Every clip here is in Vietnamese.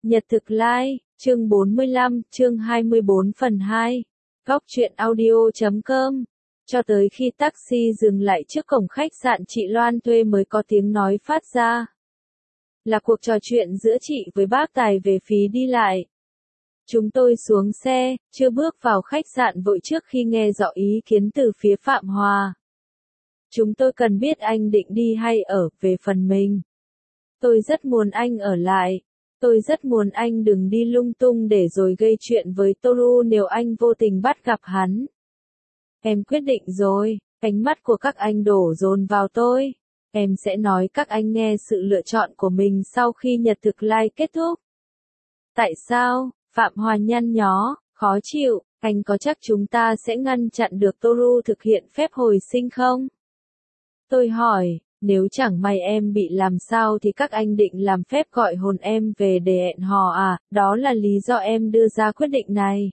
Nhật thực lai, chương 45, chương 24 phần 2. Góc truyện audio.com. Cho tới khi taxi dừng lại trước cổng khách sạn chị Loan thuê mới có tiếng nói phát ra. Là cuộc trò chuyện giữa chị với bác Tài về phí đi lại. Chúng tôi xuống xe, chưa bước vào khách sạn vội trước khi nghe rõ ý kiến từ phía Phạm Hòa. Chúng tôi cần biết anh định đi hay ở, về phần mình. Tôi rất muốn anh ở lại. Tôi rất muốn anh đừng đi lung tung để rồi gây chuyện với Toru nếu anh vô tình bắt gặp hắn. Em quyết định rồi, ánh mắt của các anh đổ dồn vào tôi. Em sẽ nói các anh nghe sự lựa chọn của mình sau khi nhật thực live kết thúc. Tại sao? Phạm Hòa nhăn nhó, khó chịu, anh có chắc chúng ta sẽ ngăn chặn được Toru thực hiện phép hồi sinh không? Tôi hỏi, nếu chẳng may em bị làm sao thì các anh định làm phép gọi hồn em về để hẹn hò à, đó là lý do em đưa ra quyết định này.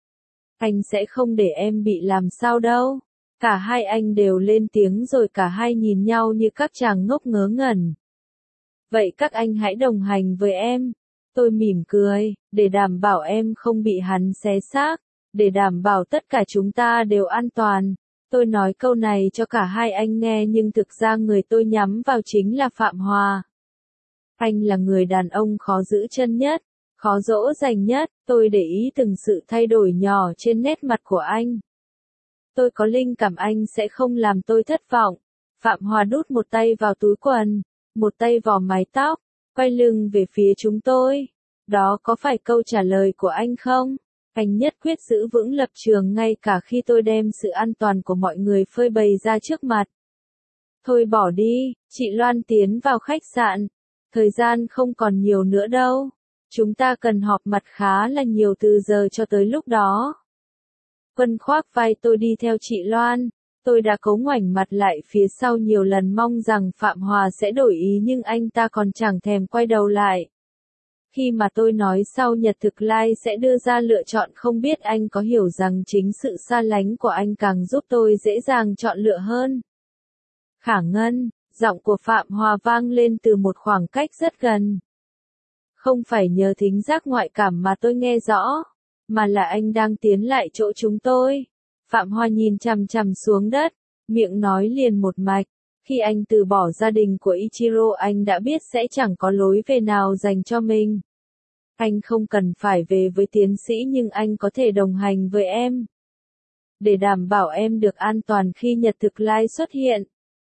Anh sẽ không để em bị làm sao đâu. Cả hai anh đều lên tiếng rồi cả hai nhìn nhau như các chàng ngốc ngớ ngẩn. Vậy các anh hãy đồng hành với em. Tôi mỉm cười, để đảm bảo em không bị hắn xé xác, để đảm bảo tất cả chúng ta đều an toàn. Tôi nói câu này cho cả hai anh nghe nhưng thực ra người tôi nhắm vào chính là Phạm Hòa. Anh là người đàn ông khó giữ chân nhất, khó dỗ dành nhất, tôi để ý từng sự thay đổi nhỏ trên nét mặt của anh. Tôi có linh cảm anh sẽ không làm tôi thất vọng. Phạm Hòa đút một tay vào túi quần, một tay vò mái tóc, quay lưng về phía chúng tôi. Đó có phải câu trả lời của anh không? Anh nhất quyết giữ vững lập trường ngay cả khi tôi đem sự an toàn của mọi người phơi bày ra trước mặt. Thôi bỏ đi, chị Loan tiến vào khách sạn. Thời gian không còn nhiều nữa đâu. Chúng ta cần họp mặt khá là nhiều từ giờ cho tới lúc đó. Quân khoác vai tôi đi theo chị Loan. Tôi đã cố ngoảnh mặt lại phía sau nhiều lần mong rằng Phạm Hòa sẽ đổi ý nhưng anh ta còn chẳng thèm quay đầu lại. Khi mà tôi nói sau nhật thực live sẽ đưa ra lựa chọn không biết anh có hiểu rằng chính sự xa lánh của anh càng giúp tôi dễ dàng chọn lựa hơn. Khả Ngân, giọng của Phạm Hòa vang lên từ một khoảng cách rất gần. Không phải nhờ thính giác ngoại cảm mà tôi nghe rõ, mà là anh đang tiến lại chỗ chúng tôi. Phạm Hòa nhìn chằm chằm xuống đất, miệng nói liền một mạch. Khi anh từ bỏ gia đình của Ichiro anh đã biết sẽ chẳng có lối về nào dành cho mình. Anh không cần phải về với tiến sĩ nhưng anh có thể đồng hành với em. Để đảm bảo em được an toàn khi nhật thực live xuất hiện.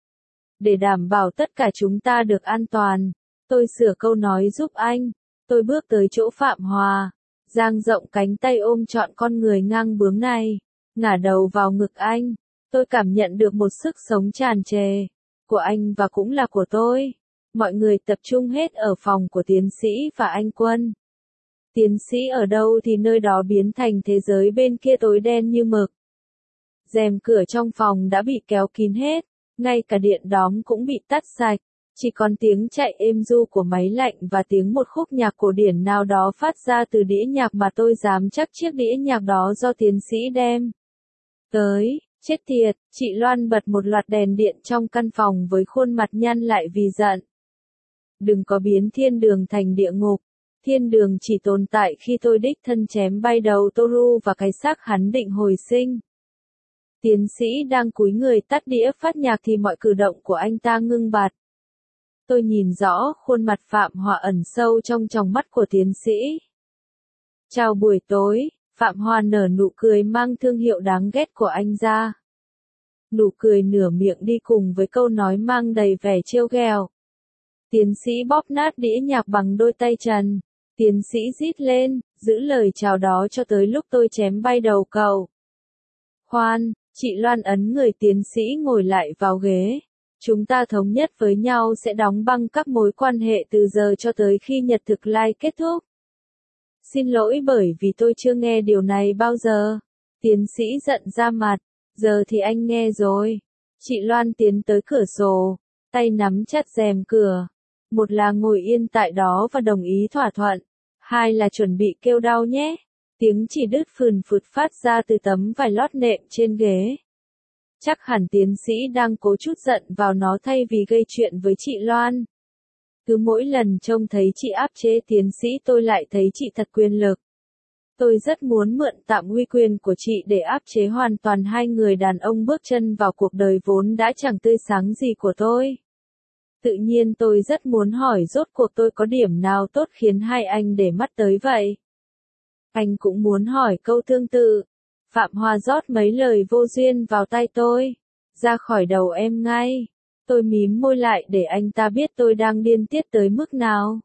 Để đảm bảo tất cả chúng ta được an toàn. Tôi sửa câu nói giúp anh. Tôi bước tới chỗ Phạm Hòa. Dang rộng cánh tay ôm trọn con người ngang bướng này. Ngả đầu vào ngực anh. Tôi cảm nhận được một sức sống tràn trề. Của anh và cũng là của tôi. Mọi người tập trung hết ở phòng của tiến sĩ và anh Quân. Tiến sĩ ở đâu thì nơi đó biến thành thế giới bên kia tối đen như mực. Rèm cửa trong phòng đã bị kéo kín hết, ngay cả điện đóm cũng bị tắt sạch, chỉ còn tiếng chạy êm ru của máy lạnh và tiếng một khúc nhạc cổ điển nào đó phát ra từ đĩa nhạc mà tôi dám chắc chiếc đĩa nhạc đó do tiến sĩ đem tới. Chết tiệt, chị Loan bật một loạt đèn điện trong căn phòng với khuôn mặt nhăn lại vì giận. Đừng có biến thiên đường thành địa ngục. Thiên đường chỉ tồn tại khi tôi đích thân chém bay đầu Toru và cái xác hắn định hồi sinh. Tiến sĩ đang cúi người tắt đĩa phát nhạc thì mọi cử động của anh ta ngưng bặt. Tôi nhìn rõ khuôn mặt Phạm Hòa ẩn sâu trong tròng mắt của tiến sĩ. Chào buổi tối, Phạm Hòa nở nụ cười mang thương hiệu đáng ghét của anh ra. Nụ cười nửa miệng đi cùng với câu nói mang đầy vẻ trêu ghẹo. Tiến sĩ bóp nát đĩa nhạc bằng đôi tay trần. Tiến sĩ rít lên, giữ lời chào đó cho tới lúc tôi chém bay đầu cậu. Khoan, chị Loan ấn người tiến sĩ ngồi lại vào ghế. Chúng ta thống nhất với nhau sẽ đóng băng các mối quan hệ từ giờ cho tới khi nhật thực live kết thúc. Xin lỗi bởi vì tôi chưa nghe điều này bao giờ. Tiến sĩ giận ra mặt. Giờ thì anh nghe rồi. Chị Loan tiến tới cửa sổ, tay nắm chặt rèm cửa. Một là ngồi yên tại đó và đồng ý thỏa thuận. Hai là chuẩn bị kêu đau nhé. Tiếng chỉ đứt phườn phụt phát ra từ tấm vải lót nệm trên ghế. Chắc hẳn tiến sĩ đang cố trút giận vào nó thay vì gây chuyện với chị Loan. Cứ mỗi lần trông thấy chị áp chế tiến sĩ tôi lại thấy chị thật quyền lực. Tôi rất muốn mượn tạm uy quyền của chị để áp chế hoàn toàn hai người đàn ông bước chân vào cuộc đời vốn đã chẳng tươi sáng gì của tôi. Tự nhiên tôi rất muốn hỏi rốt cuộc tôi có điểm nào tốt khiến hai anh để mắt tới vậy. Anh cũng muốn hỏi câu tương tự. Phạm Hòa rót mấy lời vô duyên vào tay tôi. Ra khỏi đầu em ngay. Tôi mím môi lại để anh ta biết tôi đang điên tiết tới mức nào.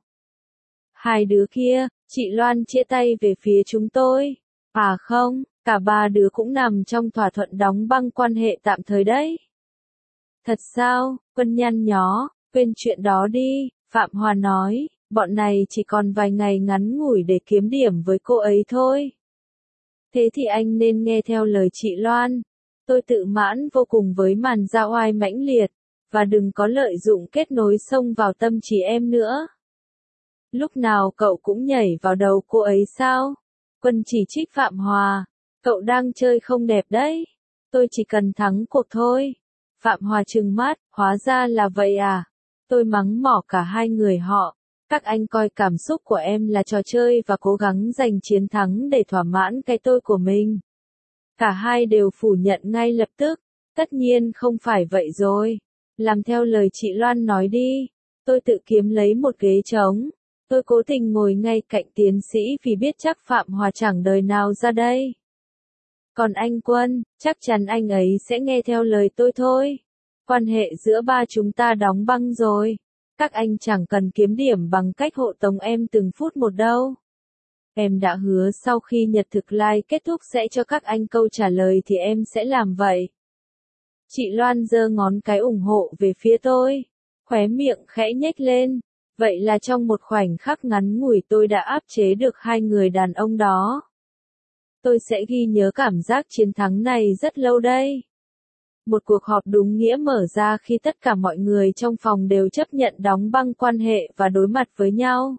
Hai đứa kia, chị Loan chĩa tay về phía chúng tôi. À không, cả ba đứa cũng nằm trong thỏa thuận đóng băng quan hệ tạm thời đấy. Thật sao, Quân nhăn nhó, quên chuyện đó đi, Phạm Hòa nói, bọn này chỉ còn vài ngày ngắn ngủi để kiếm điểm với cô ấy thôi. Thế thì anh nên nghe theo lời chị Loan. Tôi tự mãn vô cùng với màn ra oai mãnh liệt, và đừng có lợi dụng kết nối xông vào tâm trí em nữa. Lúc nào cậu cũng nhảy vào đầu cô ấy sao? Quân chỉ trích Phạm Hòa, cậu đang chơi không đẹp đấy. Tôi chỉ cần thắng cuộc thôi. Phạm Hòa trừng mắt, hóa ra là vậy à? Tôi mắng mỏ cả hai người họ. Các anh coi cảm xúc của em là trò chơi và cố gắng giành chiến thắng để thỏa mãn cái tôi của mình. Cả hai đều phủ nhận ngay lập tức. Tất nhiên không phải vậy rồi. Làm theo lời chị Loan nói đi. Tôi tự kiếm lấy một ghế trống. Tôi cố tình ngồi ngay cạnh tiến sĩ vì biết chắc Phạm Hòa chẳng đời nào ra đây. Còn anh Quân, chắc chắn anh ấy sẽ nghe theo lời tôi thôi. Quan hệ giữa ba chúng ta đóng băng rồi. Các anh chẳng cần kiếm điểm bằng cách hộ tống em từng phút một đâu. Em đã hứa sau khi nhật thực live kết thúc sẽ cho các anh câu trả lời thì em sẽ làm vậy. Chị Loan giơ ngón cái ủng hộ về phía tôi. Khóe miệng khẽ nhếch lên. Vậy là trong một khoảnh khắc ngắn ngủi tôi đã áp chế được hai người đàn ông đó. Tôi sẽ ghi nhớ cảm giác chiến thắng này rất lâu đây. Một cuộc họp đúng nghĩa mở ra khi tất cả mọi người trong phòng đều chấp nhận đóng băng quan hệ và đối mặt với nhau.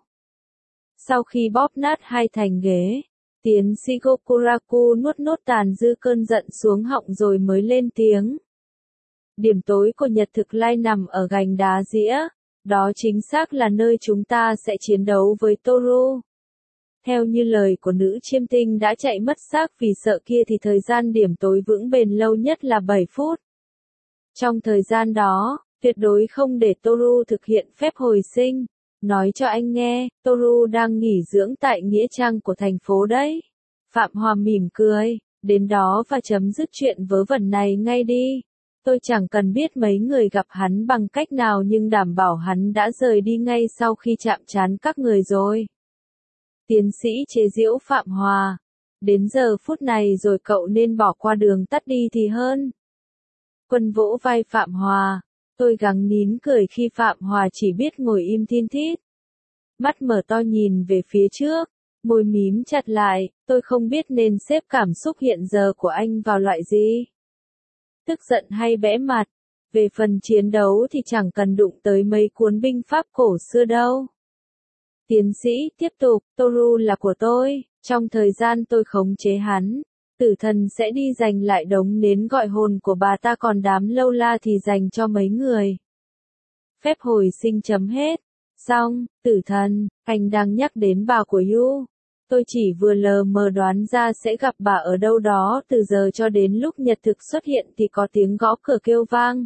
Sau khi bóp nát hai thành ghế, tiến sĩ Gokuraku nuốt nốt tàn dư cơn giận xuống họng rồi mới lên tiếng. Điểm tối của nhật thực live nằm ở gành đá dĩa. Đó chính xác là nơi chúng ta sẽ chiến đấu với Toru. Theo như lời của nữ chiêm tinh đã chạy mất xác vì sợ kia thì thời gian điểm tối vững bền lâu nhất là 7 phút. Trong thời gian đó, tuyệt đối không để Toru thực hiện phép hồi sinh. Nói cho anh nghe, Toru đang nghỉ dưỡng tại nghĩa trang của thành phố đấy. Phạm Hòa mỉm cười, đến đó và chấm dứt chuyện vớ vẩn này ngay đi. Tôi chẳng cần biết mấy người gặp hắn bằng cách nào nhưng đảm bảo hắn đã rời đi ngay sau khi chạm trán các người rồi. Tiến sĩ chế giễu Phạm Hòa. Đến giờ phút này rồi cậu nên bỏ qua đường tắt đi thì hơn. Quân vỗ vai Phạm Hòa. Tôi gắng nín cười khi Phạm Hòa chỉ biết ngồi im thin thít. Mắt mở to nhìn về phía trước. Môi mím chặt lại. Tôi không biết nên xếp cảm xúc hiện giờ của anh vào loại gì. Tức giận hay bẽ mặt. Về phần chiến đấu thì chẳng cần đụng tới mấy cuốn binh pháp cổ xưa đâu. Tiến sĩ tiếp tục, Toru là của tôi, trong thời gian tôi khống chế hắn, tử thần sẽ đi giành lại đống nến gọi hồn của bà ta còn đám lâu la thì dành cho mấy người. Phép hồi sinh chấm hết. Xong, tử thần, anh đang nhắc đến bà của Yu. Tôi chỉ vừa lờ mờ đoán ra sẽ gặp bà ở đâu đó từ giờ cho đến lúc nhật thực xuất hiện thì có tiếng gõ cửa kêu vang.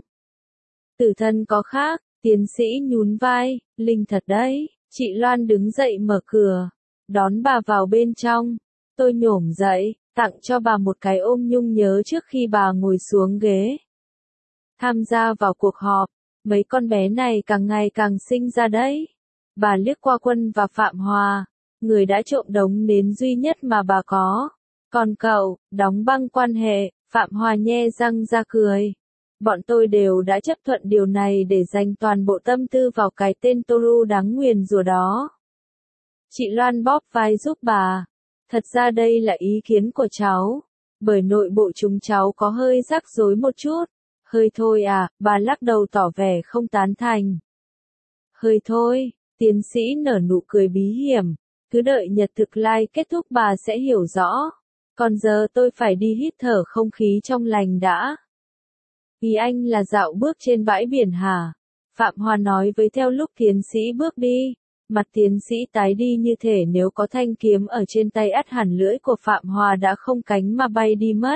Tử thần có khác, tiến sĩ nhún vai, linh thật đấy. Chị Loan đứng dậy mở cửa, đón bà vào bên trong. Tôi nhổm dậy, tặng cho bà một cái ôm nhung nhớ trước khi bà ngồi xuống ghế. Tham gia vào cuộc họp, mấy con bé này càng ngày càng xinh ra đấy. Bà liếc qua Quân và Phạm Hòa, người đã trộm đống nến duy nhất mà bà có. Còn cậu, đóng băng quan hệ, Phạm Hòa nhe răng ra cười. Bọn tôi đều đã chấp thuận điều này để dành toàn bộ tâm tư vào cái tên Toru đáng nguyền rủa đó. Chị Loan bóp vai giúp bà. Thật ra đây là ý kiến của cháu. Bởi nội bộ chúng cháu có hơi rắc rối một chút. Hơi thôi à, bà lắc đầu tỏ vẻ không tán thành. Hơi thôi, tiến sĩ nở nụ cười bí hiểm. Cứ đợi nhật thực live kết thúc bà sẽ hiểu rõ. Còn giờ tôi phải đi hít thở không khí trong lành đã. Ý anh là dạo bước trên bãi biển hả? Phạm Hòa nói với theo lúc tiến sĩ bước đi. Mặt tiến sĩ tái đi như thể nếu có thanh kiếm ở trên tay ắt hẳn lưỡi của Phạm Hòa đã không cánh mà bay đi mất.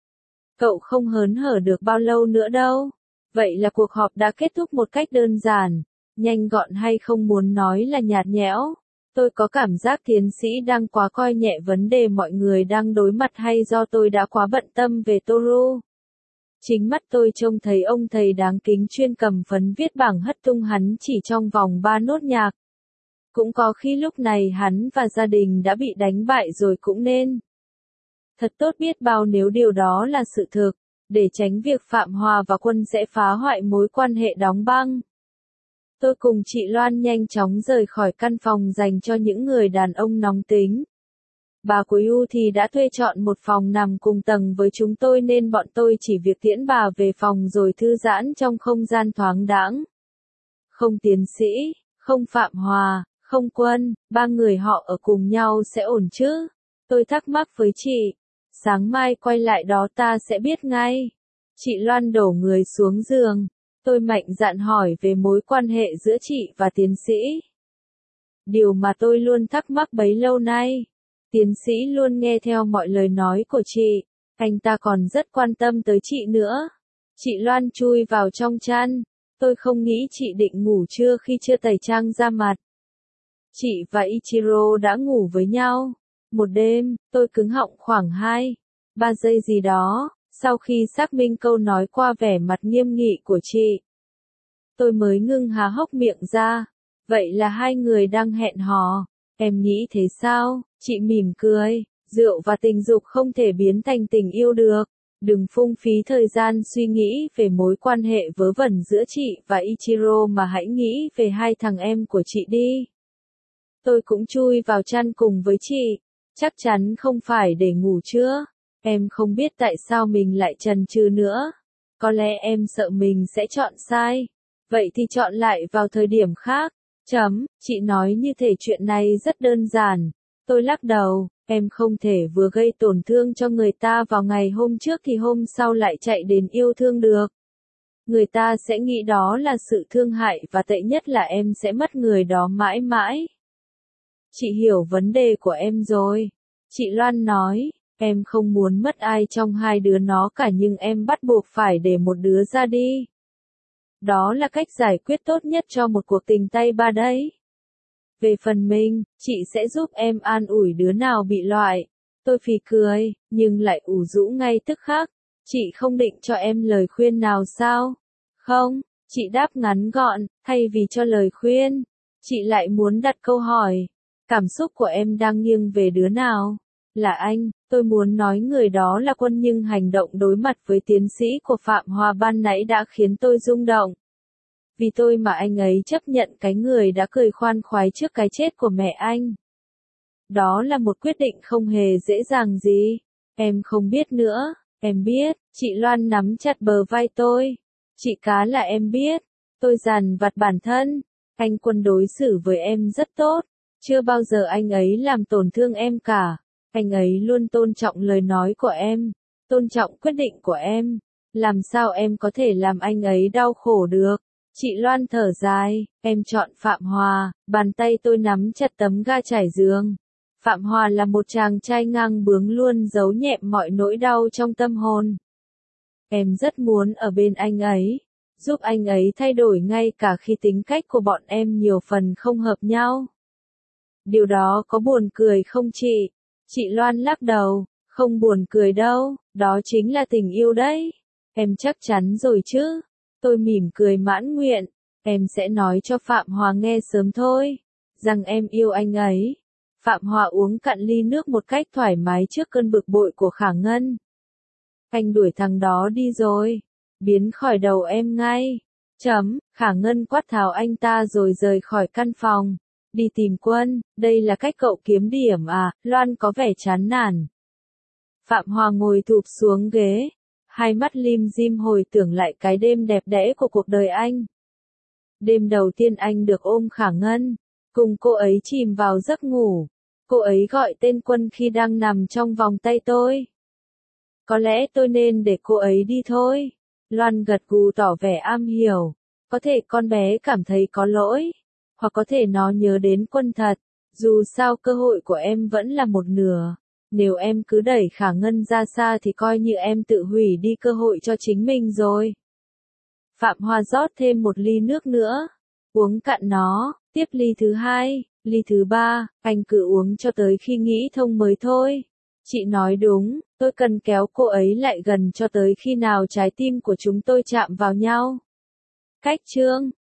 Cậu không hớn hở được bao lâu nữa đâu. Vậy là cuộc họp đã kết thúc một cách đơn giản, nhanh gọn hay không muốn nói là nhạt nhẽo. Tôi có cảm giác tiến sĩ đang quá coi nhẹ vấn đề mọi người đang đối mặt hay do tôi đã quá bận tâm về Toru. Chính mắt tôi trông thấy ông thầy đáng kính chuyên cầm phấn viết bảng hất tung hắn chỉ trong vòng 3 nốt nhạc. Cũng có khi lúc này hắn và gia đình đã bị đánh bại rồi cũng nên. Thật tốt biết bao nếu điều đó là sự thực, để tránh việc Phạm Hòa và Quân sẽ phá hoại mối quan hệ đóng băng. Tôi cùng chị Loan nhanh chóng rời khỏi căn phòng dành cho những người đàn ông nóng tính. Bà của Yu thì đã thuê chọn một phòng nằm cùng tầng với chúng tôi nên bọn tôi chỉ việc tiễn bà về phòng rồi thư giãn trong không gian thoáng đãng. Không tiến sĩ, không Phạm Hòa, không Quân, ba người họ ở cùng nhau sẽ ổn chứ? Tôi thắc mắc với chị. Sáng mai quay lại đó ta sẽ biết ngay. Chị Loan đổ người xuống giường. Tôi mạnh dạn hỏi về mối quan hệ giữa chị và tiến sĩ. Điều mà tôi luôn thắc mắc bấy lâu nay. Tiến sĩ luôn nghe theo mọi lời nói của chị. Anh ta còn rất quan tâm tới chị nữa. Chị Loan chui vào trong chăn. Tôi không nghĩ chị định ngủ trưa khi chưa tẩy trang da mặt. Chị và Ichiro đã ngủ với nhau. Một đêm, tôi cứng họng khoảng 2-3 giây gì đó, sau khi xác minh câu nói qua vẻ mặt nghiêm nghị của chị. Tôi mới ngưng há hốc miệng ra. Vậy là hai người đang hẹn hò. Em nghĩ thế sao? Chị mỉm cười. Rượu và tình dục không thể biến thành tình yêu được. Đừng phung phí thời gian suy nghĩ về mối quan hệ vớ vẩn giữa chị và Ichiro mà hãy nghĩ về hai thằng em của chị đi. Tôi cũng chui vào chăn cùng với chị. Chắc chắn không phải để ngủ trưa. Em không biết tại sao mình lại chần chừ nữa. Có lẽ em sợ mình sẽ chọn sai. Vậy thì chọn lại vào thời điểm khác. Chị nói như thể chuyện này rất đơn giản. Tôi lắc đầu, em không thể vừa gây tổn thương cho người ta vào ngày hôm trước thì hôm sau lại chạy đến yêu thương được. Người ta sẽ nghĩ đó là sự thương hại và tệ nhất là em sẽ mất người đó mãi mãi. Chị hiểu vấn đề của em rồi. Chị Loan nói, em không muốn mất ai trong hai đứa nó cả nhưng em bắt buộc phải để một đứa ra đi. Đó là cách giải quyết tốt nhất cho một cuộc tình tay ba đấy. Về phần mình, chị sẽ giúp em an ủi đứa nào bị loại. Tôi phì cười, nhưng lại ủ rũ ngay tức khắc. Chị không định cho em lời khuyên nào sao? Không, chị đáp ngắn gọn, thay vì cho lời khuyên. Chị lại muốn đặt câu hỏi. Cảm xúc của em đang nghiêng về đứa nào? Là anh, tôi muốn nói người đó là Quân nhưng hành động đối mặt với tiến sĩ của Phạm Hòa ban nãy đã khiến tôi rung động. Vì tôi mà anh ấy chấp nhận cái người đã cười khoan khoái trước cái chết của mẹ anh. Đó là một quyết định không hề dễ dàng gì. Em không biết nữa, em biết, chị Loan nắm chặt bờ vai tôi. Chị cá là em biết, tôi dằn vặt bản thân. Anh Quân đối xử với em rất tốt. Chưa bao giờ anh ấy làm tổn thương em cả. Anh ấy luôn tôn trọng lời nói của em, tôn trọng quyết định của em. Làm sao em có thể làm anh ấy đau khổ được? Chị Loan thở dài, em chọn Phạm Hòa, bàn tay tôi nắm chặt tấm ga trải giường. Phạm Hòa là một chàng trai ngang bướng luôn giấu nhẹm mọi nỗi đau trong tâm hồn. Em rất muốn ở bên anh ấy, giúp anh ấy thay đổi ngay cả khi tính cách của bọn em nhiều phần không hợp nhau. Điều đó có buồn cười không chị? Chị Loan lắc đầu, không buồn cười đâu, đó chính là tình yêu đấy. Em chắc chắn rồi chứ? Tôi mỉm cười mãn nguyện, em sẽ nói cho Phạm Hòa nghe sớm thôi, rằng em yêu anh ấy. Phạm Hòa uống cạn ly nước một cách thoải mái trước cơn bực bội của Khả Ngân. Anh đuổi thằng đó đi rồi, biến khỏi đầu em ngay. Khả Ngân quát tháo anh ta rồi rời khỏi căn phòng. Đi tìm Quân, đây là cách cậu kiếm điểm à? Loan có vẻ chán nản. Phạm Hòa ngồi thụp xuống ghế, hai mắt lim dim hồi tưởng lại cái đêm đẹp đẽ của cuộc đời anh. Đêm đầu tiên anh được ôm Khả Ngân, cùng cô ấy chìm vào giấc ngủ. Cô ấy gọi tên Quân khi đang nằm trong vòng tay tôi. Có lẽ tôi nên để cô ấy đi thôi. Loan gật gù tỏ vẻ am hiểu. Có thể con bé cảm thấy có lỗi, hoặc có thể nó nhớ đến Quân thật. Dù sao cơ hội của em vẫn là một nửa. Nếu em cứ đẩy Khả Ngân ra xa thì coi như em tự hủy đi cơ hội cho chính mình rồi. Phạm Hoa rót thêm một ly nước nữa. Uống cạn nó, tiếp ly thứ hai, ly thứ ba, anh cứ uống cho tới khi nghĩ thông mới thôi. Chị nói đúng, tôi cần kéo cô ấy lại gần cho tới khi nào trái tim của chúng tôi chạm vào nhau. Cách chương